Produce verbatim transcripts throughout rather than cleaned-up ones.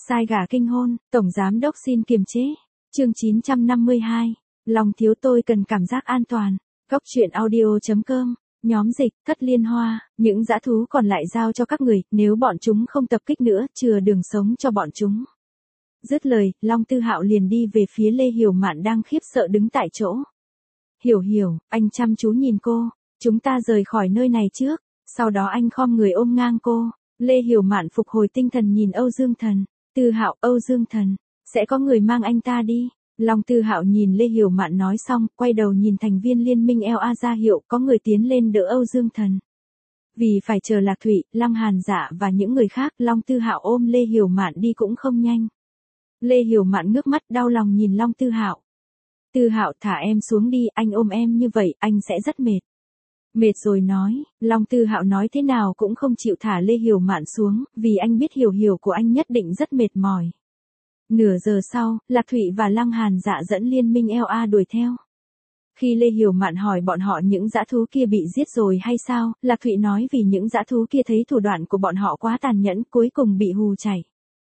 Sai gà kinh hôn, Tổng Giám Đốc xin kiềm chế. Chương chín trăm năm mươi hai. Lòng thiếu tôi cần cảm giác an toàn. Góc truyện audio.com. Nhóm dịch, Thất Liên Hoa, những dã thú còn lại giao cho các người, nếu bọn chúng không tập kích nữa, chừa đường sống cho bọn chúng. Dứt lời, Long Tư Hạo liền đi về phía Lê Hiểu Mạn đang khiếp sợ đứng tại chỗ. Hiểu Hiểu, anh chăm chú nhìn cô, chúng ta rời khỏi nơi này trước, sau đó anh khom người ôm ngang cô. Lê Hiểu Mạn phục hồi tinh thần nhìn Âu Dương Thần. Tư Hạo, Âu Dương Thần, sẽ có người mang anh ta đi. Long Tư Hạo nhìn Lê Hiểu Mạn nói xong, quay đầu nhìn thành viên liên minh lờ a ra hiệu có người tiến lên đỡ Âu Dương Thần. Vì phải chờ Lạc Thụy, Lăng Hàn Dạ và những người khác, Long Tư Hạo ôm Lê Hiểu Mạn đi cũng không nhanh. Lê Hiểu Mạn ngước mắt đau lòng nhìn Long Tư Hạo. Tư Hạo, thả em xuống đi, anh ôm em như vậy, anh sẽ rất mệt. Mệt rồi nói, Long Tư Hạo nói thế nào cũng không chịu thả Lê Hiểu Mạn xuống, vì anh biết Hiểu Hiểu của anh nhất định rất mệt mỏi. Nửa giờ sau, Lạc Thụy và Lăng Hàn Dạ dẫn liên minh lờ a đuổi theo. Khi Lê Hiểu Mạn hỏi bọn họ những dã thú kia bị giết rồi hay sao, Lạc Thụy nói vì những dã thú kia thấy thủ đoạn của bọn họ quá tàn nhẫn, cuối cùng bị hù chạy.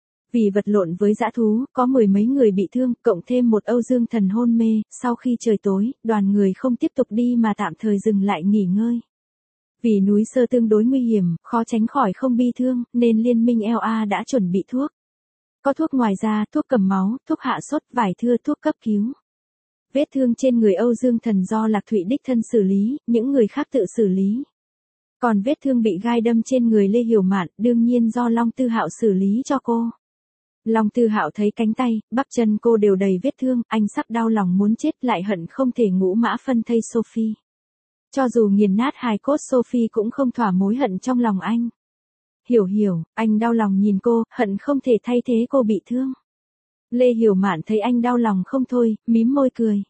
Vì vật lộn với dã thú, có mười mấy người bị thương, cộng thêm một Âu Dương Thần hôn mê, sau khi trời tối, đoàn người không tiếp tục đi mà tạm thời dừng lại nghỉ ngơi. Vì núi Sơ tương đối nguy hiểm, khó tránh khỏi không bi thương, nên liên minh lờ a đã chuẩn bị thuốc. Có thuốc ngoài ra, thuốc cầm máu, thuốc hạ sốt, vải thưa, thuốc cấp cứu. Vết thương trên người Âu Dương Thần do Lạc Thụy đích thân xử lý, những người khác tự xử lý. Còn vết thương bị gai đâm trên người Lê Hiểu Mạn, đương nhiên do Long Tư Hạo xử lý cho cô. Long Tư Hạo thấy cánh tay, bắp chân cô đều đầy vết thương, anh sắp đau lòng muốn chết lại hận không thể ngũ mã phân thây Sophie. Cho dù nghiền nát hài cốt Sophie cũng không thỏa mối hận trong lòng anh. Hiểu Hiểu, anh đau lòng nhìn cô, hận không thể thay thế cô bị thương. Lê Hiểu Mạn thấy anh đau lòng không thôi, mím môi cười.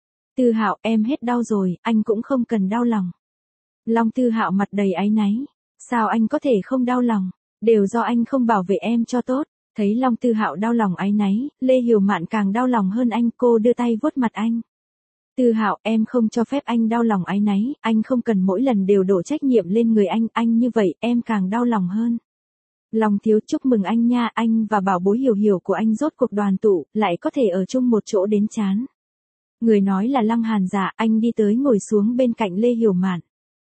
Tư Hạo, em hết đau rồi, anh cũng không cần đau lòng. Long Tư Hạo mặt đầy áy náy. Sao anh có thể không đau lòng, đều do anh không bảo vệ em cho tốt. Thấy Long Tư Hạo đau lòng áy náy, Lê Hiểu Mạn càng đau lòng hơn anh, cô đưa tay vuốt mặt anh. Tư Hạo, em không cho phép anh đau lòng áy náy, anh không cần mỗi lần đều đổ trách nhiệm lên người anh, anh như vậy, em càng đau lòng hơn. Long thiếu, chúc mừng anh nha, anh và bảo bối Hiểu Hiểu của anh rốt cuộc đoàn tụ, lại có thể ở chung một chỗ đến chán. Người nói là Lăng Hàn Dạ, anh đi tới ngồi xuống bên cạnh Lê Hiểu Mạn.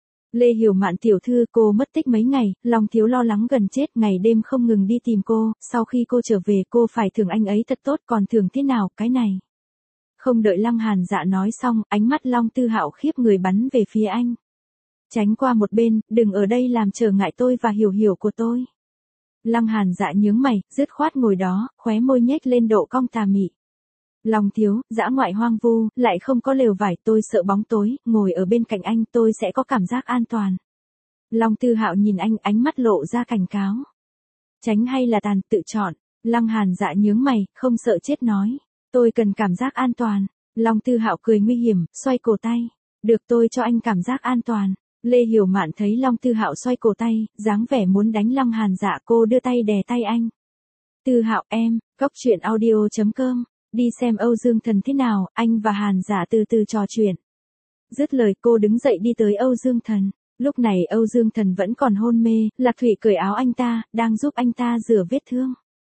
Lê Hiểu Mạn tiểu thư, cô mất tích mấy ngày, Long thiếu lo lắng gần chết, ngày đêm không ngừng đi tìm cô, sau khi cô trở về cô phải thưởng anh ấy thật tốt, còn thưởng thế nào, cái này. Không đợi Lăng Hàn Dạ nói xong, ánh mắt Long Tư Hạo khiếp người bắn về phía anh. Tránh qua một bên, đừng ở đây làm trở ngại tôi và Hiểu Hiểu của tôi. Lăng Hàn Dạ nhướng mày, dứt khoát ngồi đó, khóe môi nhếch lên độ cong tà mị. Long thiếu, dã ngoại hoang vu, lại không có lều vải, tôi sợ bóng tối, ngồi ở bên cạnh anh tôi sẽ có cảm giác an toàn. Long Tư Hạo nhìn anh, ánh mắt lộ ra cảnh cáo. Tránh hay là tàn, tự chọn. Lăng Hàn Dạ nhướng mày, không sợ chết nói. Tôi cần cảm giác an toàn. Long Tư Hạo cười nguy hiểm, xoay cổ tay. Được, tôi cho anh cảm giác an toàn. Lê Hiểu Mạn thấy Long Tư Hạo xoay cổ tay, dáng vẻ muốn đánh Lăng Hàn Dạ, cô đưa tay đè tay anh. Tư Hạo em, góc truyện audio.com. Đi xem Âu Dương Thần thế nào, anh và Hàn Dạ từ từ trò chuyện. Dứt lời cô đứng dậy đi tới Âu Dương Thần. Lúc này Âu Dương Thần vẫn còn hôn mê, Lạc Thụy cởi áo anh ta, đang giúp anh ta rửa vết thương.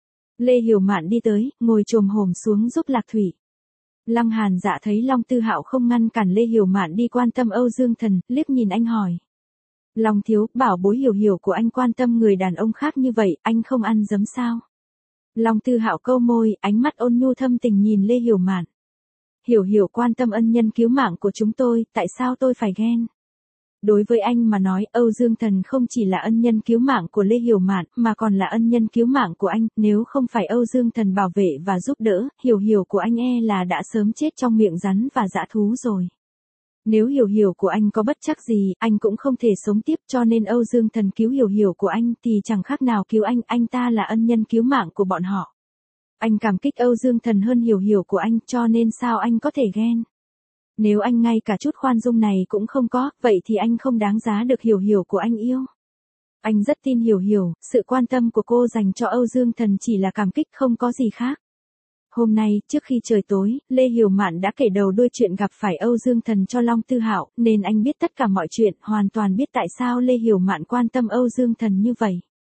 Lê Hiểu Mạn đi tới, ngồi chồm hổm xuống giúp Lạc Thụy. Lăng Hàn Dạ thấy Long Tư Hạo không ngăn cản Lê Hiểu Mạn đi quan tâm Âu Dương Thần, liếc nhìn anh hỏi. Long thiếu, bảo bối Hiểu Hiểu của anh quan tâm người đàn ông khác như vậy, anh không ăn dấm sao? Long Tư Hạo câu môi, ánh mắt ôn nhu thâm tình nhìn Lê Hiểu Mạn. Hiểu Hiểu quan tâm ân nhân cứu mạng của chúng tôi, tại sao tôi phải ghen? Đối với anh mà nói, Âu Dương Thần không chỉ là ân nhân cứu mạng của Lê Hiểu Mạn, mà còn là ân nhân cứu mạng của anh, nếu không phải Âu Dương Thần bảo vệ và giúp đỡ, Hiểu Hiểu của anh e là đã sớm chết trong miệng rắn và dã thú rồi. Nếu Hiểu Hiểu của anh có bất trắc gì, anh cũng không thể sống tiếp, cho nên Âu Dương Thần cứu Hiểu Hiểu của anh thì chẳng khác nào cứu anh, anh ta là ân nhân cứu mạng của bọn họ. Anh cảm kích Âu Dương Thần hơn Hiểu Hiểu của anh, cho nên sao anh có thể ghen? Nếu anh ngay cả chút khoan dung này cũng không có, vậy thì anh không đáng giá được Hiểu Hiểu của anh yêu. Anh rất tin Hiểu Hiểu, sự quan tâm của cô dành cho Âu Dương Thần chỉ là cảm kích, không có gì khác. Hôm nay, trước khi trời tối, Lê Hiểu Mạn đã kể đầu đuôi chuyện gặp phải Âu Dương Thần cho Long Tư Hạo, nên anh biết tất cả mọi chuyện, hoàn toàn biết tại sao Lê Hiểu Mạn quan tâm Âu Dương Thần như vậy.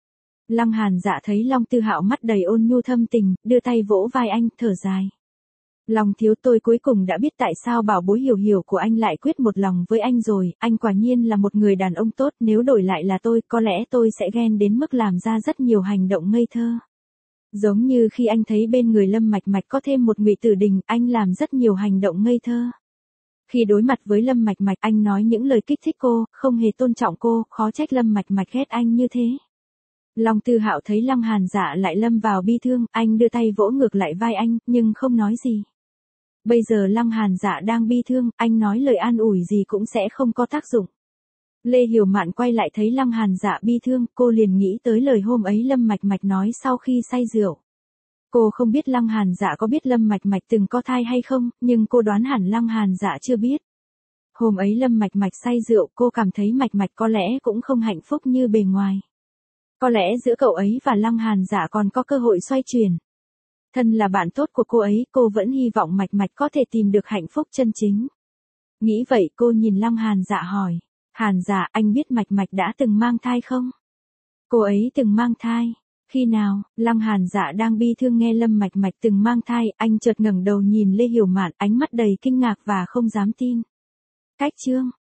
Lăng Hàn Dạ thấy Long Tư Hạo mắt đầy ôn nhu thâm tình, đưa tay vỗ vai anh, thở dài. Long thiếu, tôi cuối cùng đã biết tại sao bảo bối Hiểu Hiểu của anh lại quyết một lòng với anh rồi, anh quả nhiên là một người đàn ông tốt, nếu đổi lại là tôi, có lẽ tôi sẽ ghen đến mức làm ra rất nhiều hành động ngây thơ. Giống như khi anh thấy bên người Lâm Mạch Mạch có thêm một Ngụy Tử Đình, anh làm rất nhiều hành động ngây thơ. Khi đối mặt với Lâm Mạch Mạch, anh nói những lời kích thích cô, không hề tôn trọng cô, khó trách Lâm Mạch Mạch ghét anh như thế. Long Tư Hạo thấy Lăng Hàn Dạ lại lâm vào bi thương, anh đưa tay vỗ ngược lại vai anh, nhưng không nói gì. Bây giờ Lăng Hàn Dạ đang bi thương, anh nói lời an ủi gì cũng sẽ không có tác dụng. Lê Hiểu Mạn quay lại thấy Lăng Hàn Dạ bi thương, cô liền nghĩ tới lời hôm ấy Lâm Mạch Mạch nói sau khi say rượu. Cô không biết Lăng Hàn Dạ có biết Lâm Mạch Mạch từng có thai hay không, nhưng cô đoán hẳn Lăng Hàn Dạ chưa biết. Hôm ấy Lâm Mạch Mạch say rượu, cô cảm thấy Mạch Mạch có lẽ cũng không hạnh phúc như bề ngoài. Có lẽ giữa cậu ấy và Lăng Hàn Dạ còn có cơ hội xoay chuyển. Thân là bạn tốt của cô ấy, cô vẫn hy vọng Mạch Mạch có thể tìm được hạnh phúc chân chính. Nghĩ vậy cô nhìn Lăng Hàn Dạ hỏi, Hàn Dạ, anh biết Mạch Mạch đã từng mang thai không? Cô ấy từng mang thai. Khi nào? Lăng Hàn Dạ đang bi thương nghe Lâm Mạch Mạch từng mang thai, anh chợt ngẩng đầu nhìn Lê Hiểu Mạn, ánh mắt đầy kinh ngạc và không dám tin. Cách chương